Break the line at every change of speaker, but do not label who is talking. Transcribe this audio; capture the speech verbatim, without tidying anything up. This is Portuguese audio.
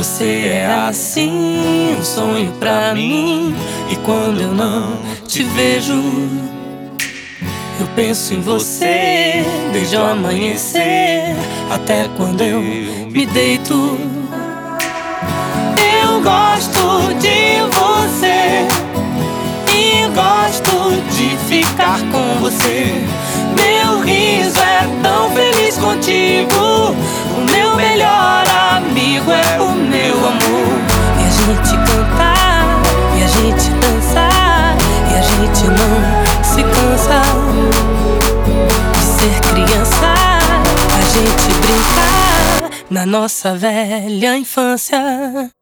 Você é assim, um sonho pra mim. E quando eu não te vejo, eu penso em você desde o amanhecer até quando eu me deito. Eu gosto de você e gosto de ficar com você. Meu riso é tão feliz contigo. O meu melhor amigo é o meu amor. E a gente cantar, e a gente dançar, e a gente não se cansa de ser criança. A gente brincar na nossa velha infância.